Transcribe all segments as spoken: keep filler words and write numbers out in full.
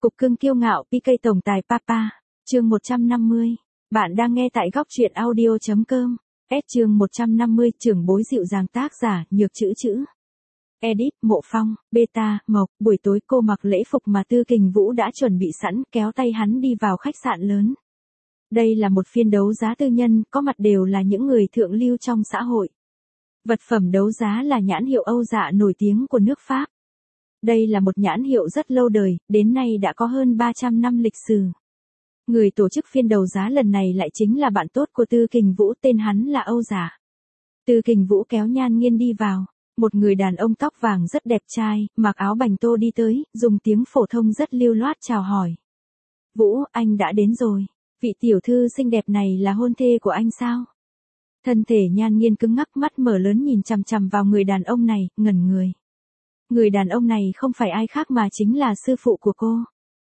Cục cưng kiêu ngạo pê ca tổng tài Papa, chương một trăm năm mươi. Bạn đang nghe tại góc truyện audio.com. S chương một trăm năm mươi, trưởng bối dịu dàng, tác giả Nhược Chữ Chữ. Edit Mộ Phong, Beta Mộc. Buổi tối cô mặc lễ phục mà Tư Kình Vũ đã chuẩn bị sẵn, kéo tay hắn đi vào khách sạn lớn. Đây là một phiên đấu giá tư nhân, có mặt đều là những người thượng lưu trong xã hội. Vật phẩm đấu giá là nhãn hiệu Âu Dạ nổi tiếng của nước Pháp. Đây là một nhãn hiệu rất lâu đời, đến nay đã có hơn ba trăm năm lịch sử. Người tổ chức phiên đấu giá lần này lại chính là bạn tốt của Tư Kình Vũ, tên hắn là Âu Dạ. Tư Kình Vũ kéo Nhan Nghiên đi vào, một người đàn ông tóc vàng rất đẹp trai, mặc áo bành tô đi tới, dùng tiếng phổ thông rất lưu loát chào hỏi. Vũ, anh đã đến rồi. Vị tiểu thư xinh đẹp này là hôn thê của anh sao? Thân thể Nhan Nghiên cứng ngắc, mắt mở lớn nhìn chằm chằm vào người đàn ông này, ngẩn người. Người đàn ông này không phải ai khác mà chính là sư phụ của cô.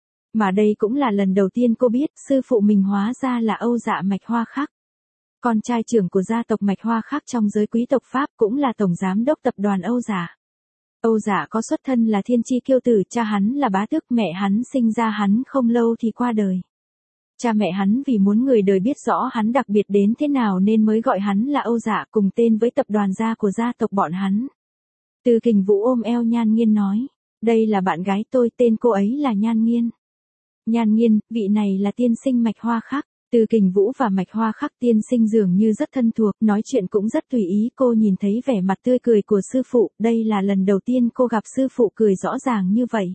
Mà đây cũng là lần đầu tiên cô biết sư phụ mình hóa ra là Âu Dạ Mạch Hoa Khắc. Con trai trưởng của gia tộc Mạch Hoa Khắc trong giới quý tộc Pháp, cũng là tổng giám đốc tập đoàn Âu Dạ. Âu Dạ có xuất thân là thiên chi kiêu tử, cha hắn là bá tước, mẹ hắn sinh ra hắn không lâu thì qua đời. Cha mẹ hắn vì muốn người đời biết rõ hắn đặc biệt đến thế nào nên mới gọi hắn là Âu Dạ, cùng tên với tập đoàn gia của gia tộc bọn hắn. Tư Kình Vũ ôm eo Nhan Nghiên nói, đây là bạn gái tôi, tên cô ấy là Nhan Nghiên. Nhan Nghiên, vị này là tiên sinh Mạch Hoa Khắc. Tư Kình Vũ và Mạch Hoa Khắc tiên sinh dường như rất thân thuộc, nói chuyện cũng rất tùy ý. Cô nhìn thấy vẻ mặt tươi cười của sư phụ, đây là lần đầu tiên cô gặp sư phụ cười rõ ràng như vậy.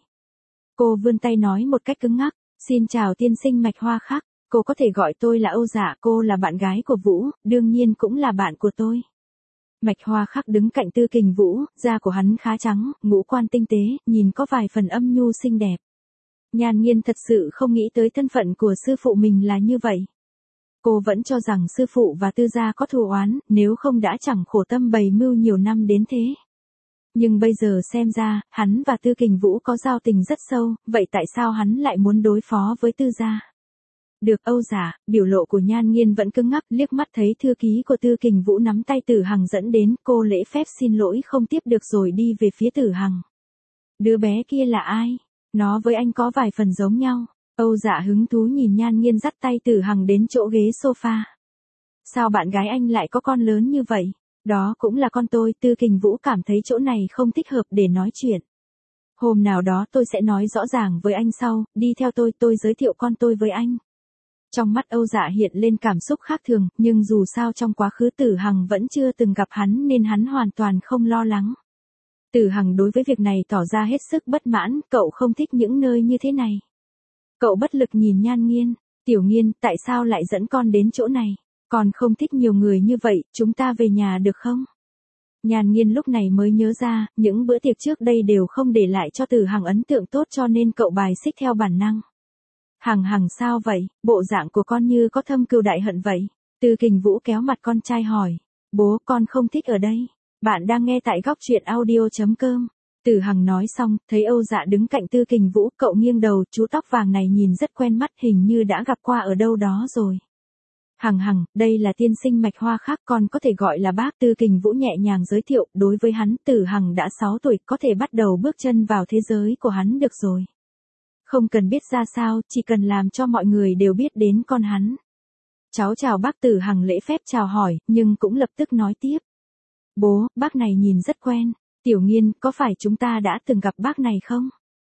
Cô vươn tay nói một cách cứng ngắc, xin chào tiên sinh Mạch Hoa Khắc, cô có thể gọi tôi là Âu Dạ, cô là bạn gái của Vũ, đương nhiên cũng là bạn của tôi. Mạch Hoa Khắc đứng cạnh Tư Kình Vũ, da của hắn khá trắng, ngũ quan tinh tế, nhìn có vài phần âm nhu xinh đẹp. Nhan Nghiên thật sự không nghĩ tới thân phận của sư phụ mình là như vậy. Cô vẫn cho rằng sư phụ và Tư gia có thù oán, nếu không đã chẳng khổ tâm bày mưu nhiều năm đến thế. Nhưng bây giờ xem ra, hắn và Tư Kình Vũ có giao tình rất sâu, vậy tại sao hắn lại muốn đối phó với Tư gia? Được Âu Dạ, biểu lộ của Nhan Nghiên vẫn cứng ngắc, liếc mắt thấy thư ký của Tư Kình Vũ nắm tay Tử Hằng dẫn đến, cô lễ phép xin lỗi không tiếp được rồi đi về phía Tử Hằng. Đứa bé kia là ai? Nó với anh có vài phần giống nhau. Âu Dạ hứng thú nhìn Nhan Nghiên dắt tay Tử Hằng đến chỗ ghế sofa. Sao bạn gái anh lại có con lớn như vậy? Đó cũng là con tôi. Tư Kình Vũ cảm thấy chỗ này không thích hợp để nói chuyện. Hôm nào đó tôi sẽ nói rõ ràng với anh sau, đi theo tôi, tôi giới thiệu con tôi với anh. Trong mắt Âu Dạ hiện lên cảm xúc khác thường, nhưng dù sao trong quá khứ Tử Hằng vẫn chưa từng gặp hắn nên hắn hoàn toàn không lo lắng. Tử Hằng đối với việc này tỏ ra hết sức bất mãn, cậu không thích những nơi như thế này. Cậu bất lực nhìn Nhan Nghiên, Tiểu Nghiên, tại sao lại dẫn con đến chỗ này? Con không thích nhiều người như vậy, chúng ta về nhà được không? Nhan Nghiên lúc này mới nhớ ra, những bữa tiệc trước đây đều không để lại cho Tử Hằng ấn tượng tốt cho nên cậu bài xích theo bản năng. Hằng Hằng sao vậy, bộ dạng của con như có thâm cừu đại hận vậy. Tư Kình Vũ kéo mặt con trai hỏi, bố con không thích ở đây. Bạn đang nghe tại góc truyện audio.com. Tử Hằng nói xong, thấy Âu Dạ đứng cạnh Tư Kình Vũ, cậu nghiêng đầu, chú tóc vàng này nhìn rất quen mắt, hình như đã gặp qua ở đâu đó rồi. Hằng Hằng, đây là tiên sinh Mạch Hoa Khắc, con có thể gọi là bác. Tư Kình Vũ nhẹ nhàng giới thiệu, đối với hắn, Tử Hằng đã sáu tuổi, có thể bắt đầu bước chân vào thế giới của hắn được rồi. Không cần biết ra sao, chỉ cần làm cho mọi người đều biết đến con hắn. Cháu chào bác. Tử Hằng lễ phép chào hỏi, nhưng cũng lập tức nói tiếp. Bố, bác này nhìn rất quen. Tiểu Nghiên, có phải chúng ta đã từng gặp bác này không?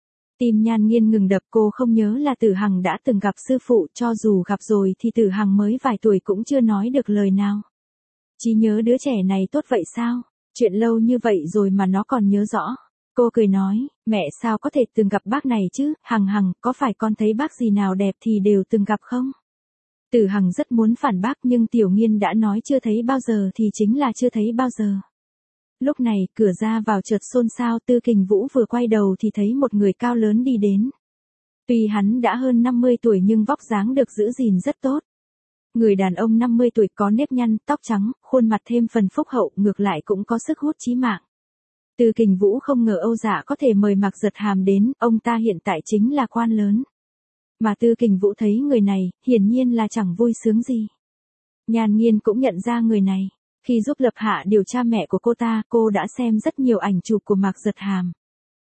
Tim Nhan Nghiên ngừng đập, cô không nhớ là Tử Hằng đã từng gặp sư phụ, cho dù gặp rồi thì Tử Hằng mới vài tuổi cũng chưa nói được lời nào. Trí nhớ đứa trẻ này tốt vậy sao? Chuyện lâu như vậy rồi mà nó còn nhớ rõ. Cô cười nói, mẹ sao có thể từng gặp bác này chứ? Hằng Hằng, có phải con thấy bác gì nào đẹp thì đều từng gặp không? Tử Hằng rất muốn phản bác nhưng Tiểu Nghiên đã nói chưa thấy bao giờ thì chính là chưa thấy bao giờ. Lúc này, cửa ra vào chợt xôn xao, Tư Kình Vũ vừa quay đầu thì thấy một người cao lớn đi đến. Tuy hắn đã hơn năm mươi tuổi nhưng vóc dáng được giữ gìn rất tốt. Người đàn ông năm mươi tuổi có nếp nhăn, tóc trắng, khuôn mặt thêm phần phúc hậu, ngược lại cũng có sức hút chí mạng. Tư Kình Vũ không ngờ Âu Dạ có thể mời Mạc Giật Hàm đến, ông ta hiện tại chính là quan lớn. Mà Tư Kình Vũ thấy người này, hiển nhiên là chẳng vui sướng gì. Nhan Nghiên cũng nhận ra người này. Khi giúp Lập Hạ điều tra mẹ của cô ta, cô đã xem rất nhiều ảnh chụp của Mạc Giật Hàm.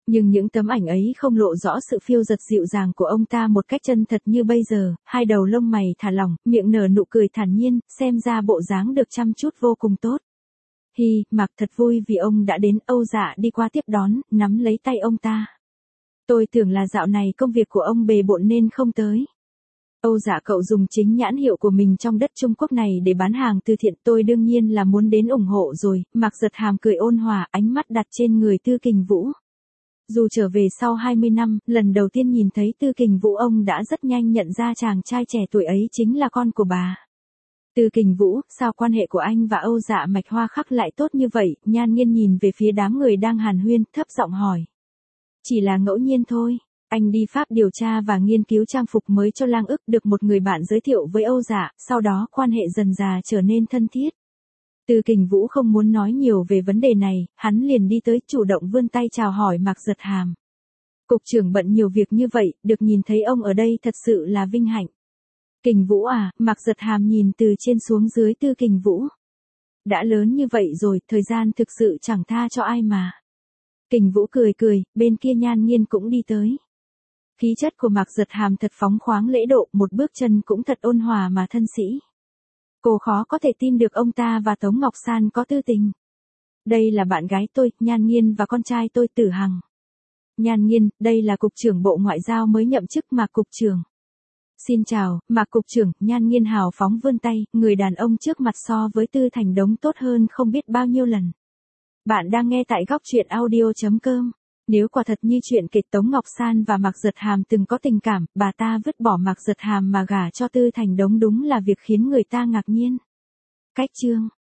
Nhưng những tấm ảnh ấy không lộ rõ sự phiêu dật dịu dàng của ông ta một cách chân thật như bây giờ, hai đầu lông mày thả lỏng, miệng nở nụ cười thản nhiên, xem ra bộ dáng được chăm chút vô cùng tốt. Hi, Mạc thật vui vì ông đã đến. Âu Dạ đi qua tiếp đón, nắm lấy tay ông ta. Tôi tưởng là dạo này công việc của ông bề bộn nên không tới. Âu Dạ cậu dùng chính nhãn hiệu của mình trong đất Trung Quốc này để bán hàng từ thiện, tôi đương nhiên là muốn đến ủng hộ rồi. Mạc Giật Hàm cười ôn hòa, ánh mắt đặt trên người Tư Kình Vũ. Dù trở về sau hai mươi năm, lần đầu tiên nhìn thấy Tư Kình Vũ ông đã rất nhanh nhận ra chàng trai trẻ tuổi ấy chính là con của bà. Tư Kình Vũ, sao quan hệ của anh và Âu Dạ Mạch Hoa Khắc lại tốt như vậy? Nhan Nghiên nhìn về phía đám người đang hàn huyên, thấp giọng hỏi. Chỉ là ngẫu nhiên thôi. Anh đi Pháp điều tra và nghiên cứu trang phục mới cho Lang Ức, được một người bạn giới thiệu với Âu Dạ, sau đó quan hệ dần dà trở nên thân thiết. Tư Kình Vũ không muốn nói nhiều về vấn đề này, hắn liền đi tới chủ động vươn tay chào hỏi Mạc Giật Hàm. Cục trưởng bận nhiều việc như vậy, được nhìn thấy ông ở đây thật sự là vinh hạnh. Kình Vũ à, Mạc Giật Hàm nhìn từ trên xuống dưới Tư Kình Vũ. Đã lớn như vậy rồi, thời gian thực sự chẳng tha cho ai mà. Kình Vũ cười cười, bên kia Nhan Nghiên cũng đi tới. Khí chất của Mạc Giật Hàm thật phóng khoáng lễ độ, một bước chân cũng thật ôn hòa mà thân sĩ. Cô khó có thể tin được ông ta và Tống Ngọc San có tư tình. Đây là bạn gái tôi, Nhan Nghiên và con trai tôi Tử Hằng. Nhan Nghiên, đây là Cục trưởng Bộ Ngoại giao mới nhậm chức Mạc Cục trưởng. Xin chào, Mạc Cục trưởng. Nhan Nghiên hào phóng vươn tay, người đàn ông trước mặt so với Tư Thành Đống tốt hơn không biết bao nhiêu lần. Bạn đang nghe tại góc truyện audio chấm com. Nếu quả thật như chuyện kịch Tống Ngọc San và Mạc Giật Hàm từng có tình cảm, bà ta vứt bỏ Mạc Giật Hàm mà gả cho Tư Thành Đống đúng là việc khiến người ta ngạc nhiên. Cách chương